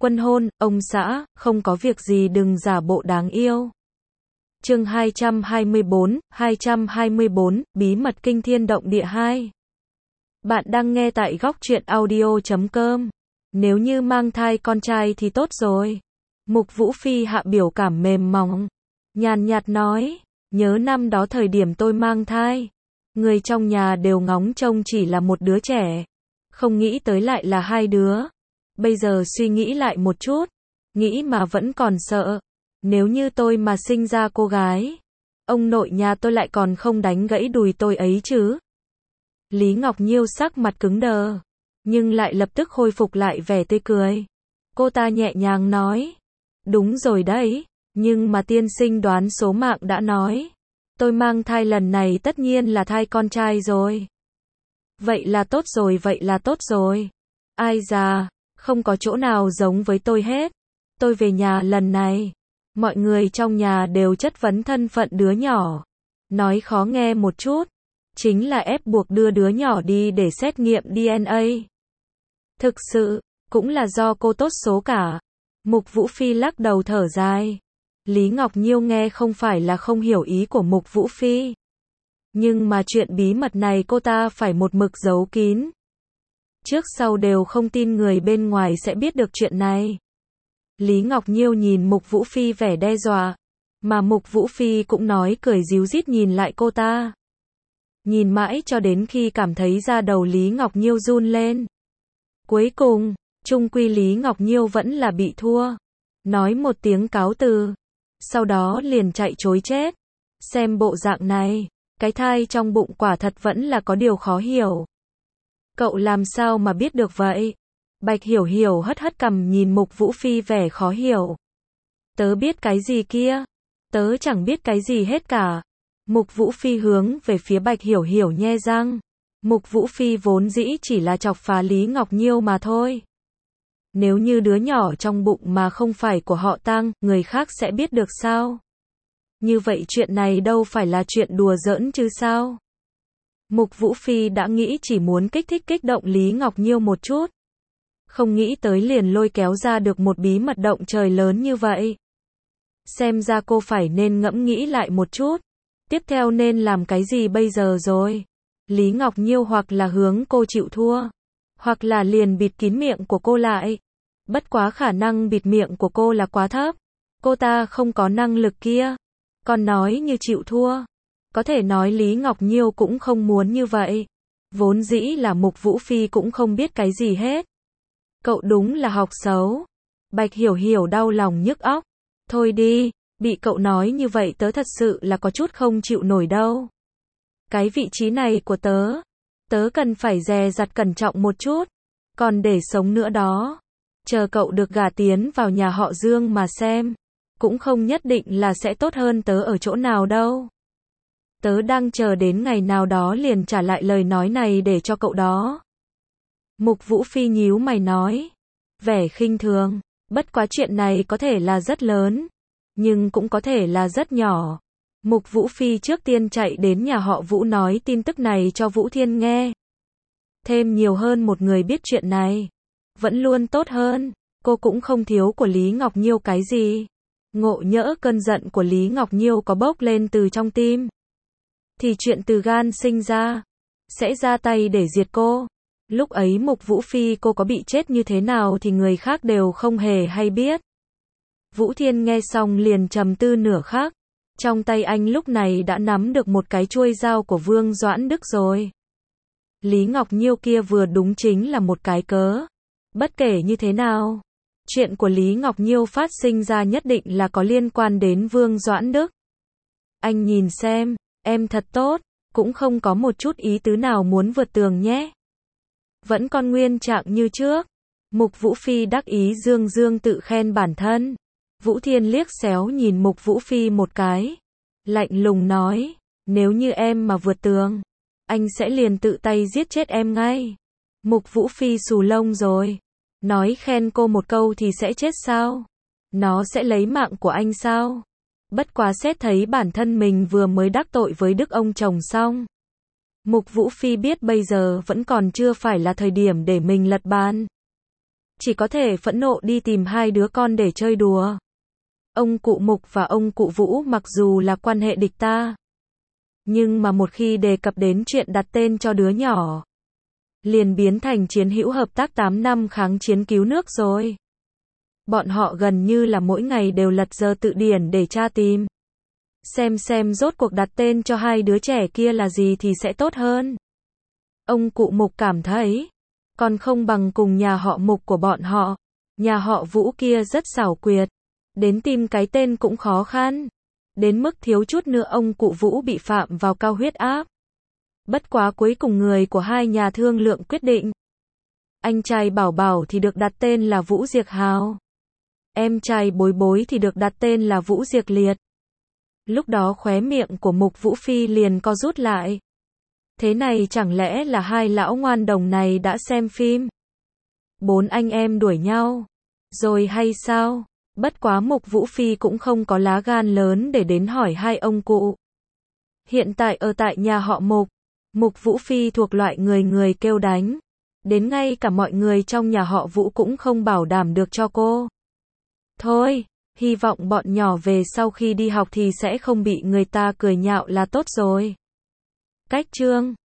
Quân hôn, ông xã, không có việc gì đừng giả bộ đáng yêu. Chương 224, Bí mật kinh thiên động địa 2. Bạn đang nghe tại góc truyện audio.com. Nếu như mang thai con trai thì tốt rồi. Mục Vũ Phi hạ biểu cảm mềm mỏng, nhàn nhạt nói, nhớ năm đó thời điểm tôi mang thai, người trong nhà đều ngóng trông chỉ là một đứa trẻ, không nghĩ tới lại là hai đứa. Bây giờ suy nghĩ lại một chút, nghĩ mà vẫn còn sợ. Nếu như tôi mà sinh ra cô gái, ông nội nhà tôi lại còn không đánh gãy đùi tôi ấy chứ. Lý Ngọc Nhiêu sắc mặt cứng đờ, nhưng lại lập tức khôi phục lại vẻ tươi cười. Cô ta nhẹ nhàng nói, đúng rồi đấy, nhưng mà tiên sinh đoán số mạng đã nói, tôi mang thai lần này tất nhiên là thai con trai rồi. Vậy là tốt rồi, vậy là tốt rồi. Ai già, không có chỗ nào giống với tôi hết. Tôi về nhà lần này, mọi người trong nhà đều chất vấn thân phận đứa nhỏ. Nói khó nghe một chút, chính là ép buộc đưa đứa nhỏ đi để xét nghiệm DNA. Thực sự, cũng là do cô tốt số cả. Mục Vũ Phi lắc đầu thở dài. Lý Ngọc Nhiêu nghe không phải là không hiểu ý của Mục Vũ Phi. Nhưng mà chuyện bí mật này cô ta phải một mực giấu kín. Trước sau đều không tin người bên ngoài sẽ biết được chuyện này. Lý Ngọc Nhiêu nhìn Mục Vũ Phi vẻ đe dọa, mà Mục Vũ Phi cũng nói cười ríu rít nhìn lại cô ta. Nhìn mãi cho đến khi cảm thấy da đầu Lý Ngọc Nhiêu run lên. Cuối cùng, chung quy Lý Ngọc Nhiêu vẫn là bị thua. Nói một tiếng cáo từ, sau đó liền chạy trối chết. Xem bộ dạng này, cái thai trong bụng quả thật vẫn là có điều khó hiểu. Cậu làm sao mà biết được vậy? Bạch Hiểu Hiểu hất hất cằm nhìn Mục Vũ Phi vẻ khó hiểu. Tớ biết cái gì kia? Tớ chẳng biết cái gì hết cả. Mục Vũ Phi hướng về phía Bạch Hiểu Hiểu nhe răng. Mục Vũ Phi vốn dĩ chỉ là chọc phá Lý Ngọc Nhiêu mà thôi. Nếu như đứa nhỏ trong bụng mà không phải của họ Tăng, người khác sẽ biết được sao? Như vậy chuyện này đâu phải là chuyện đùa giỡn chứ sao? Mục Vũ Phi đã nghĩ chỉ muốn kích động Lý Ngọc Nhiêu một chút. Không nghĩ tới liền lôi kéo ra được một bí mật động trời lớn như vậy. Xem ra cô phải nên ngẫm nghĩ lại một chút. Tiếp theo nên làm cái gì bây giờ rồi? Lý Ngọc Nhiêu hoặc là hướng cô chịu thua, hoặc là liền bịt kín miệng của cô lại. Bất quá khả năng bịt miệng của cô là quá thấp. Cô ta không có năng lực kia. Còn nói như chịu thua. Có thể nói Lý Ngọc Nhiêu cũng không muốn như vậy. Vốn dĩ là Mục Vũ Phi cũng không biết cái gì hết. Cậu đúng là học xấu. Bạch Hiểu Hiểu đau lòng nhức óc. Thôi đi, bị cậu nói như vậy tớ thật sự là có chút không chịu nổi đâu. Cái vị trí này của tớ cần phải dè dặt cẩn trọng một chút. Còn để sống nữa đó. Chờ cậu được gả tiến vào nhà họ Dương mà xem. Cũng không nhất định là sẽ tốt hơn tớ ở chỗ nào đâu. Tớ đang chờ đến ngày nào đó liền trả lại lời nói này để cho cậu đó. Mục Vũ Phi nhíu mày nói. Vẻ khinh thường. Bất quá chuyện này có thể là rất lớn. Nhưng cũng có thể là rất nhỏ. Mục Vũ Phi trước tiên chạy đến nhà họ Vũ nói tin tức này cho Vũ Thiên nghe. Thêm nhiều hơn một người biết chuyện này. Vẫn luôn tốt hơn. Cô cũng không thiếu của Lý Ngọc Nhiêu cái gì. Ngộ nhỡ cơn giận của Lý Ngọc Nhiêu có bốc lên từ trong tim. Thì chuyện từ gan sinh ra. Sẽ ra tay để diệt cô. Lúc ấy Mục Vũ Phi cô có bị chết như thế nào thì người khác đều không hề hay biết. Vũ Thiên nghe xong liền trầm tư nửa khắc. Trong tay anh lúc này đã nắm được một cái chuôi dao của Vương Doãn Đức rồi. Lý Ngọc Nhiêu kia vừa đúng chính là một cái cớ. Bất kể như thế nào, chuyện của Lý Ngọc Nhiêu phát sinh ra nhất định là có liên quan đến Vương Doãn Đức. Anh nhìn xem, em thật tốt, cũng không có một chút ý tứ nào muốn vượt tường nhé. Vẫn còn nguyên trạng như trước. Mục Vũ Phi đắc ý dương dương tự khen bản thân. Vũ Thiên liếc xéo nhìn Mục Vũ Phi một cái. Lạnh lùng nói, nếu như em mà vượt tường, anh sẽ liền tự tay giết chết em ngay. Mục Vũ Phi xù lông rồi. Nói khen cô một câu thì sẽ chết sao? Nó sẽ lấy mạng của anh sao? Bất quá xét thấy bản thân mình vừa mới đắc tội với Đức ông chồng xong. Mục Vũ Phi biết bây giờ vẫn còn chưa phải là thời điểm để mình lật bàn. chỉ có thể phẫn nộ đi tìm hai đứa con để chơi đùa. Ông cụ Mục và ông cụ Vũ mặc dù là quan hệ địch ta, nhưng mà một khi đề cập đến chuyện đặt tên cho đứa nhỏ, liền biến thành chiến hữu hợp tác 8 năm kháng chiến cứu nước rồi. Bọn họ gần như là mỗi ngày đều lật giờ tự điển để tra tìm, xem rốt cuộc đặt tên cho hai đứa trẻ kia là gì thì sẽ tốt hơn. Ông cụ Mục cảm thấy, còn không bằng cùng nhà họ Mục của bọn họ. Nhà họ Vũ kia rất xảo quyệt, đến tìm cái tên cũng khó khăn, đến mức thiếu chút nữa ông cụ Vũ bị phạm vào cao huyết áp. Bất quá cuối cùng người của hai nhà thương lượng quyết định. Anh trai Bảo Bảo thì được đặt tên là Vũ Diệc Hào. Em trai Bối Bối thì được đặt tên là Vũ Diệc Liệt. Lúc đó khóe miệng của Mục Vũ Phi liền co rút lại. Thế này chẳng lẽ là hai lão ngoan đồng này đã xem phim 4 anh em đuổi nhau rồi hay sao? Bất quá Mục Vũ Phi cũng không có lá gan lớn để đến hỏi hai ông cụ. Hiện tại ở tại nhà họ Mục, Mục Vũ Phi thuộc loại người kêu đánh. Đến ngay cả mọi người trong nhà họ Vũ cũng không bảo đảm được cho cô. Thôi, hy vọng bọn nhỏ về sau khi đi học thì sẽ không bị người ta cười nhạo là tốt rồi. Cách chương